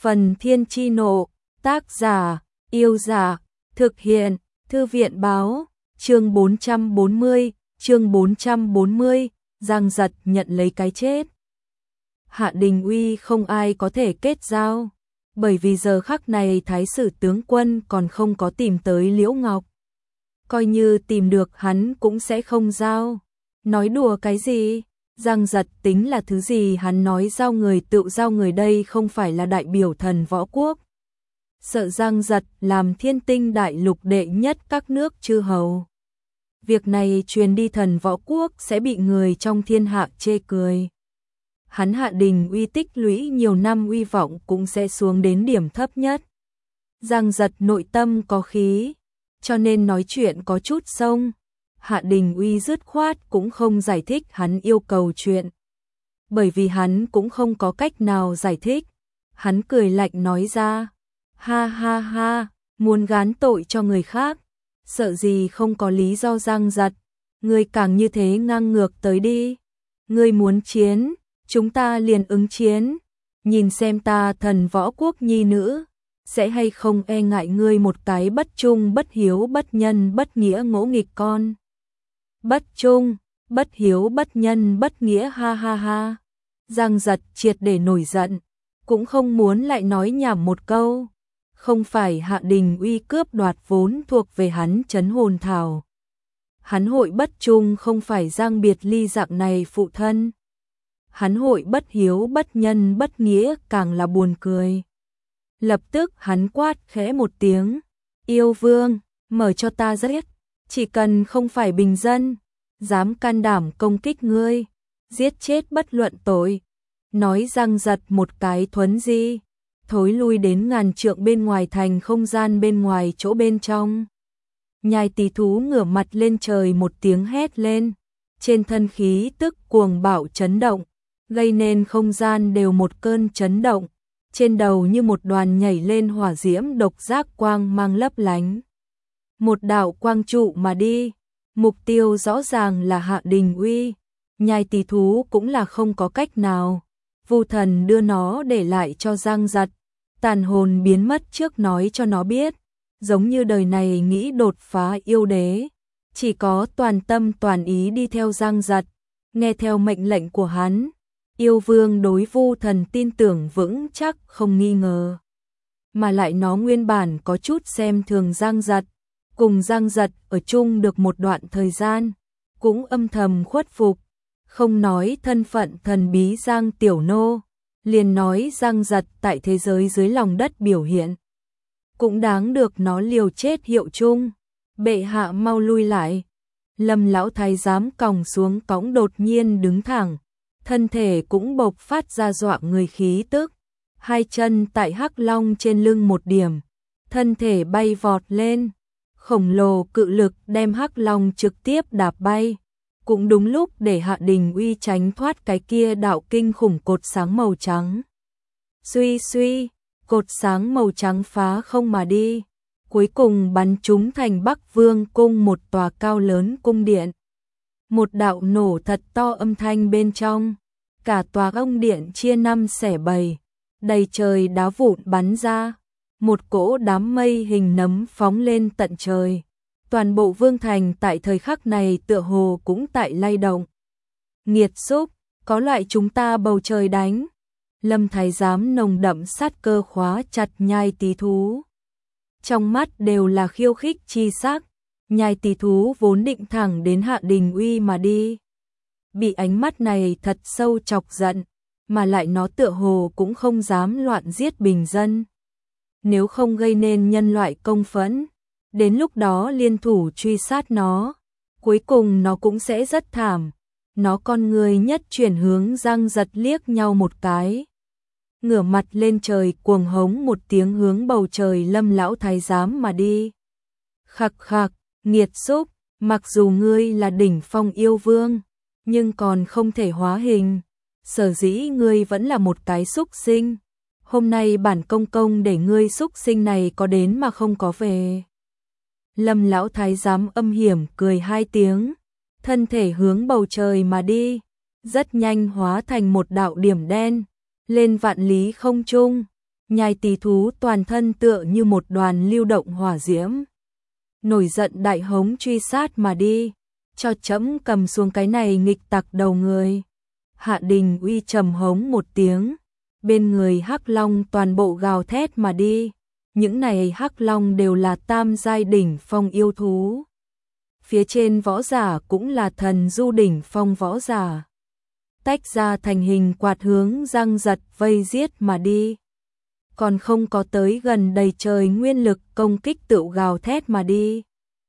Phần Thiên Chi Nộ, tác giả, Yêu Giả, thực hiện, Thư viện báo, chương 440, Giang Giật nhận lấy cái chết. Hạ Đình Uy không ai có thể kết giao, bởi vì giờ khắc này Thái sử tướng quân còn không có tìm tới Liễu Ngọc. Coi như tìm được hắn cũng sẽ không giao. Nói đùa cái gì? Giang Giật tính là thứ gì? Hắn nói giao người tự giao người, đây không phải là đại biểu thần võ quốc. Sợ Giang Giật làm Thiên Tinh đại lục đệ nhất các nước chư hầu. Việc này truyền đi thần võ quốc sẽ bị người trong thiên hạ chê cười. Hắn Hạ Đình Uy tích lũy nhiều năm uy vọng cũng sẽ xuống đến điểm thấp nhất. Giang Giật nội tâm có khí, cho nên nói chuyện có chút xông. Hạ Đình Uy dứt khoát cũng không giải thích hắn yêu cầu chuyện, bởi vì hắn cũng không có cách nào giải thích. Hắn cười lạnh nói ra, ha ha ha, muốn gán tội cho người khác, sợ gì không có lý do. Giang Giật, ngươi càng như thế ngang ngược tới đi. Ngươi muốn chiến, chúng ta liền ứng chiến, nhìn xem ta thần võ quốc nhi nữ sẽ hay không e ngại ngươi một cái bất trung, bất hiếu, bất nhân, bất nghĩa, ngỗ nghịch con. Bất trung, bất hiếu, bất nhân, bất nghĩa, ha ha ha. Giang Giật triệt để nổi giận, cũng không muốn lại nói nhảm một câu. Không phải Hạ Đình Uy cướp đoạt vốn thuộc về hắn Trấn Hồn Thảo. Hắn hội bất trung không phải Giang Biệt Ly dạng này phụ thân. Hắn hội bất hiếu, bất nhân, bất nghĩa, càng là buồn cười. Lập tức hắn quát khẽ một tiếng, Yêu Vương, mở cho ta giết. Chỉ cần không phải bình dân, dám can đảm công kích ngươi, giết chết bất luận tội. Nói Giang Giật một cái thuấn di, thối lui đến ngàn trượng bên ngoài thành không gian bên ngoài chỗ bên trong. Nhai Tỳ thú ngửa mặt lên trời một tiếng hét lên, trên thân khí tức cuồng bạo chấn động, gây nên không gian đều một cơn chấn động, trên đầu như một đoàn nhảy lên hỏa diễm độc giác quang mang lấp lánh. Một đạo quang trụ mà đi, mục tiêu rõ ràng là Hạ Đình Uy. Nhai Tỳ thú cũng là không có cách nào. Vu thần đưa nó để lại cho Giang Giật, tàn hồn biến mất trước nói cho nó biết, giống như đời này nghĩ đột phá yêu đế, chỉ có toàn tâm toàn ý đi theo Giang Giật, nghe theo mệnh lệnh của hắn. Yêu Vương đối Vu thần tin tưởng vững chắc không nghi ngờ, mà lại nó nguyên bản có chút xem thường Giang Giật, cùng Giang Giật ở chung được một đoạn thời gian, cũng âm thầm khuất phục. Không nói thân phận thần bí Giang Tiểu Nô, liền nói Giang Giật tại thế giới dưới lòng đất biểu hiện, cũng đáng được nó liều chết hiệu chung. Bệ hạ mau lui lại. Lâm lão thái giám còng xuống cõng đột nhiên đứng thẳng, thân thể cũng bộc phát ra dọa người khí tức, hai chân tại hắc long trên lưng một điểm, thân thể bay vọt lên, khổng lồ cự lực đem hắc long trực tiếp đạp bay. Cũng đúng lúc để Hạ Đình Uy tránh thoát cái kia đạo kinh khủng cột sáng màu trắng. Suy suy, cột sáng màu trắng phá không mà đi, cuối cùng bắn trúng thành Bắc Vương cung một tòa cao lớn cung điện. Một đạo nổ thật to âm thanh bên trong, cả tòa ông điện chia năm xẻ bảy, đầy trời đá vụn bắn ra, một cỗ đám mây hình nấm phóng lên tận trời. Toàn bộ vương thành tại thời khắc này tựa hồ cũng tại lay động. Nghiệt xúc, có loại chúng ta bầu trời đánh. Lâm thái giám nồng đậm sát cơ khóa chặt Nhai Tỳ thú, trong mắt đều là khiêu khích chi sắc. Nhai Tỳ thú vốn định thẳng đến Hạ Đình Uy mà đi, bị ánh mắt này thật sâu chọc giận, mà lại nó tựa hồ cũng không dám loạn giết bình dân, nếu không gây nên nhân loại công phẫn. Đến lúc đó liên thủ truy sát nó, cuối cùng nó cũng sẽ rất thảm. Nó con người nhất chuyển hướng Giang Giật liếc nhau một cái, ngửa mặt lên trời cuồng hống một tiếng hướng bầu trời Lâm lão thái giám mà đi. Khặc khặc, nghiệt xúc, mặc dù ngươi là đỉnh phong yêu vương, nhưng còn không thể hóa hình, sở dĩ ngươi vẫn là một cái xúc sinh. Hôm nay bản công công để ngươi xúc sinh này có đến mà không có về. Lâm lão thái giám âm hiểm cười hai tiếng, thân thể hướng bầu trời mà đi, rất nhanh hóa thành một đạo điểm đen, lên vạn lý không trung. nhai tỳ thú toàn thân tựa như một đoàn lưu động hỏa diễm. Nổi giận đại hống truy sát mà đi, cho trẫm cầm xuống cái này nghịch tặc đầu người. Hạ Đình Uy trầm hống một tiếng, bên người Hắc Long toàn bộ gào thét mà đi. Những này Hắc Long đều là tam giai đỉnh phong yêu thú. Phía trên võ giả cũng là thần du đỉnh phong võ giả. Tách ra thành hình quạt hướng Giang Giật vây giết mà đi. Còn không có tới gần đầy trời nguyên lực công kích tự gào thét mà đi.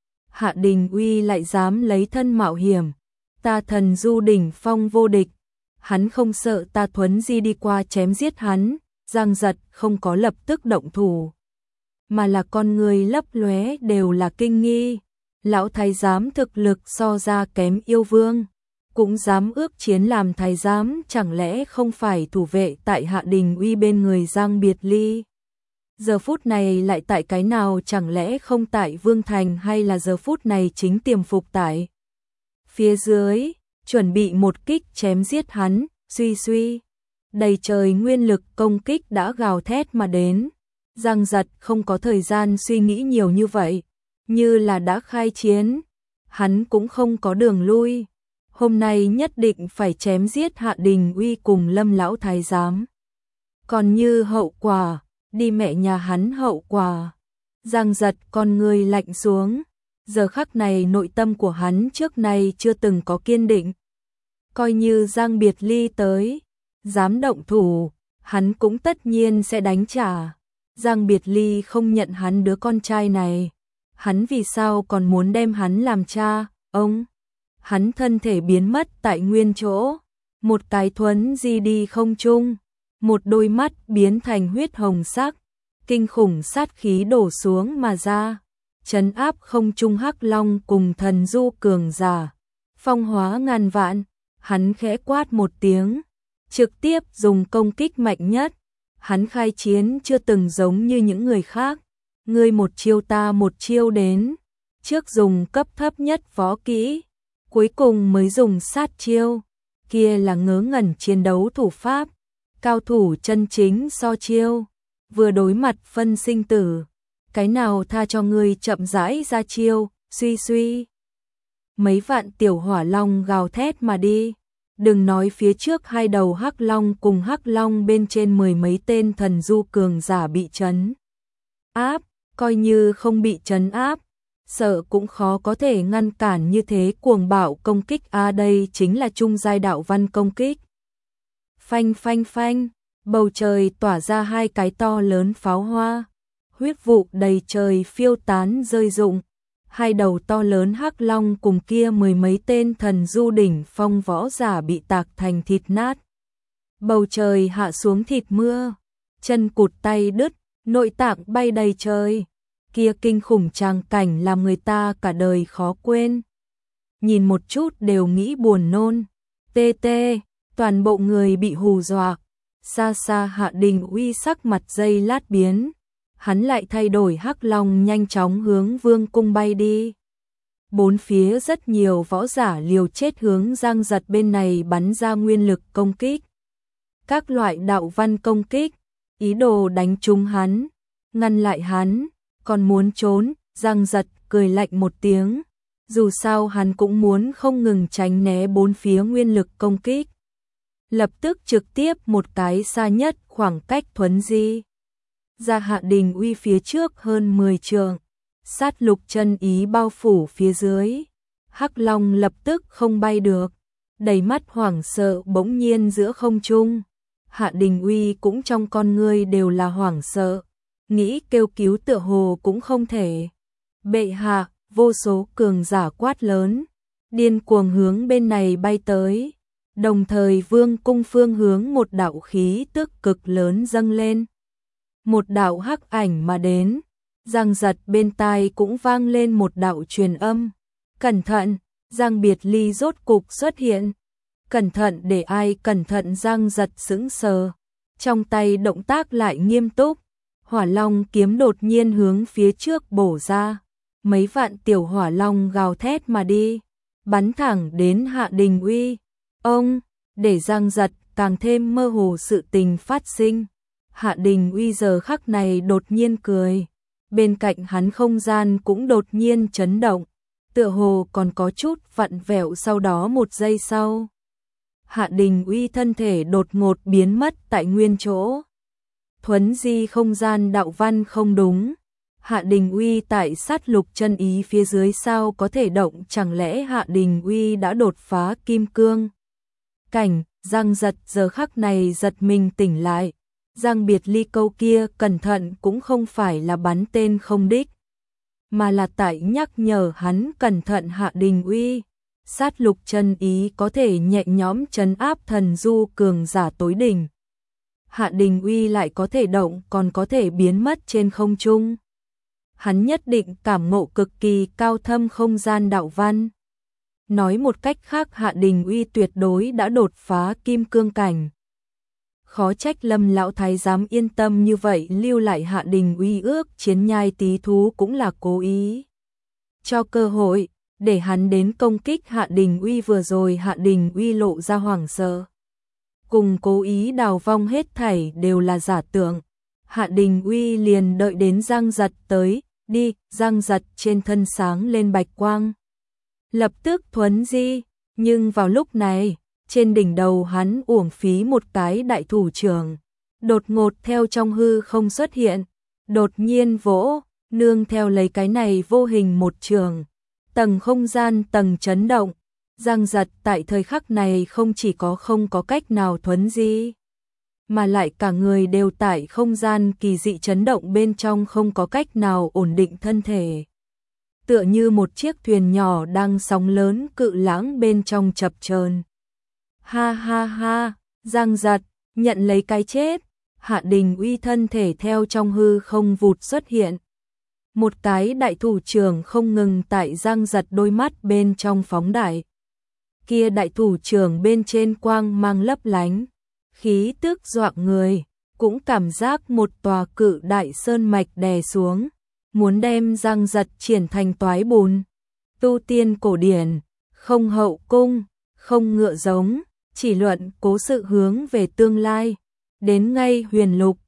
Hạ Đình Uy lại dám lấy thân mạo hiểm. Ta thần du đỉnh phong vô địch. Hắn không sợ ta thuấn di đi qua chém giết hắn. Giang Giật không có lập tức động thủ, mà là con người lấp lóe đều là kinh nghi. Lão thái giám thực lực so ra kém yêu vương, cũng dám ước chiến làm thái giám, chẳng lẽ không phải thủ vệ tại Hạ Đình Uy bên người Giang Biệt Ly? Giờ phút này lại tại cái nào, chẳng lẽ không tại Vương Thành, hay là giờ phút này chính tiềm phục tại phía dưới, chuẩn bị một kích chém giết hắn? Suy suy, đầy trời nguyên lực công kích đã gào thét mà đến. Giang Giật không có thời gian suy nghĩ nhiều như vậy, như là đã khai chiến, hắn cũng không có đường lui. Hôm nay nhất định phải chém giết Hạ Đình Uy cùng Lâm lão thái giám. Còn như hậu quả, đi mẹ nhà hắn hậu quả. Giang Giật con người lạnh xuống, giờ khắc này nội tâm của hắn trước nay chưa từng có kiên định. Coi như Giang Biệt Ly tới, dám động thủ, hắn cũng tất nhiên sẽ đánh trả. Giang Biệt Ly không nhận hắn đứa con trai này, hắn vì sao còn muốn đem hắn làm cha? Ông, hắn thân thể biến mất tại nguyên chỗ, một cái thuấn di đi không trung, một đôi mắt biến thành huyết hồng sắc, kinh khủng sát khí đổ xuống mà ra, trấn áp không trung Hắc Long cùng thần du cường giả, phong hóa ngàn vạn. Hắn khẽ quát một tiếng, trực tiếp dùng công kích mạnh nhất. Hắn khai chiến chưa từng giống như những người khác, ngươi một chiêu ta một chiêu đến, trước dùng cấp thấp nhất võ kỹ, cuối cùng mới dùng sát chiêu, kia là ngớ ngẩn chiến đấu thủ pháp, cao thủ chân chính so chiêu, vừa đối mặt phân sinh tử, cái nào tha cho ngươi chậm rãi ra chiêu? Suy suy, mấy vạn tiểu hỏa long gào thét mà đi. Đừng nói phía trước hai đầu Hắc Long cùng Hắc Long bên trên mười mấy tên thần du cường giả bị trấn áp, coi như không bị trấn áp, sợ cũng khó có thể ngăn cản như thế cuồng bạo công kích. Đây chính là trung giai đạo văn công kích. Phanh phanh phanh, bầu trời tỏa ra hai cái to lớn pháo hoa, huyết vụ đầy trời phiêu tán rơi rụng. Hai đầu to lớn Hắc Long cùng kia mười mấy tên thần du đỉnh phong võ giả bị tạc thành thịt nát. Bầu trời hạ xuống thịt mưa, chân cụt tay đứt, nội tạng bay đầy trời. Kia kinh khủng tràng cảnh làm người ta cả đời khó quên. Nhìn một chút đều nghĩ buồn nôn. Tê tê, toàn bộ người bị hù dọa. Xa xa Hạ Đình Uy sắc mặt giây lát biến. Hắn lại thay đổi Hắc Long nhanh chóng hướng vương cung bay đi. Bốn phía rất nhiều võ giả liều chết hướng Giang Giật bên này bắn ra nguyên lực công kích. Các loại đạo văn công kích, ý đồ đánh trúng hắn, ngăn lại hắn, còn muốn trốn. Giang Giật cười lạnh một tiếng, dù sao hắn cũng muốn không ngừng tránh né bốn phía nguyên lực công kích. Lập tức trực tiếp một cái xa nhất khoảng cách thuấn di ra Hạ Đình Uy phía trước hơn 10 trượng, sát lục chân ý bao phủ phía dưới. Hắc Long lập tức không bay được, đầy mắt hoảng sợ bỗng nhiên giữa không trung. Hạ Đình Uy cũng trong con ngươi đều là hoảng sợ, nghĩ kêu cứu tựa hồ cũng không thể. Bệ hạ, vô số cường giả quát lớn, điên cuồng hướng bên này bay tới, đồng thời vương cung phương hướng một đạo khí tức cực lớn dâng lên. Một đạo hắc ảnh mà đến, Giang Giật bên tai cũng vang lên một đạo truyền âm. Cẩn thận, Giang Biệt Ly rốt cục xuất hiện. Cẩn thận để ai cẩn thận? Giang Giật sững sờ, trong tay động tác lại nghiêm túc. Hỏa Long kiếm đột nhiên hướng phía trước bổ ra. Mấy vạn tiểu hỏa long gào thét mà đi, bắn thẳng đến Hạ Đình Uy. Ông, để Giang Giật càng thêm mơ hồ sự tình phát sinh. Hạ Đình Uy giờ khắc này đột nhiên cười. Bên cạnh hắn không gian cũng đột nhiên chấn động, tựa hồ còn có chút vặn vẹo, sau đó một giây sau. Hạ Đình Uy thân thể đột ngột biến mất tại nguyên chỗ. Thuấn di không gian đạo văn không đúng. Hạ Đình Uy tại sát lục chân ý phía dưới sao có thể động, chẳng lẽ Hạ Đình Uy đã đột phá kim cương cảnh? Giang Giật giờ khắc này giật mình tỉnh lại. Giang Biệt Ly câu kia cẩn thận cũng không phải là bắn tên không đích, mà là tại nhắc nhở hắn cẩn thận. Hạ Đình Uy sát lục chân ý có thể nhẹ nhõm trấn áp thần du cường giả tối đỉnh. Hạ Đình Uy lại có thể động, còn có thể biến mất trên không trung. Hắn nhất định cảm ngộ cực kỳ cao thâm không gian đạo văn. Nói một cách khác, Hạ Đình Uy tuyệt đối đã đột phá kim cương cảnh. Khó trách Lâm lão thái giám yên tâm như vậy, lưu lại Hạ Đình Uy ước chiến nhai tí thú cũng là cố ý cho cơ hội để hắn đến công kích Hạ Đình Uy. Vừa rồi Hạ Đình Uy lộ ra hoảng sợ, cùng cố ý đào vong hết thảy đều là giả tưởng. Hạ Đình Uy liền đợi đến Giang Giật tới. Đi. Giang Giật trên thân sáng lên bạch quang, lập tức thuấn di, nhưng vào lúc này, trên đỉnh đầu hắn uổng phí một cái đại thủ trưởng, đột ngột theo trong hư không xuất hiện, đột nhiên vỗ, nương theo lấy cái này vô hình một trường, tầng không gian tầng chấn động. Giang Giật tại thời khắc này không chỉ không có cách nào thuấn di, mà lại cả người đều tại không gian kỳ dị chấn động bên trong, không có cách nào ổn định thân thể. Tựa như một chiếc thuyền nhỏ đang sóng lớn cự lãng bên trong chập chờn. Ha ha ha, Giang Giật, nhận lấy cái chết. Hạ Đình Uy thân thể theo trong hư không vụt xuất hiện. Một cái đại thủ trưởng không ngừng tại Giang Giật đôi mắt bên trong phóng đại. Kia đại thủ trưởng bên trên quang mang lấp lánh, khí tức dọa người, cũng cảm giác một tòa cự đại sơn mạch đè xuống, muốn đem Giang Giật triển thành toái bùn. Tu tiên cổ điển, không hậu cung, không ngựa giống, chỉ luận cố sự hướng về tương lai. Đến ngay huyền lục,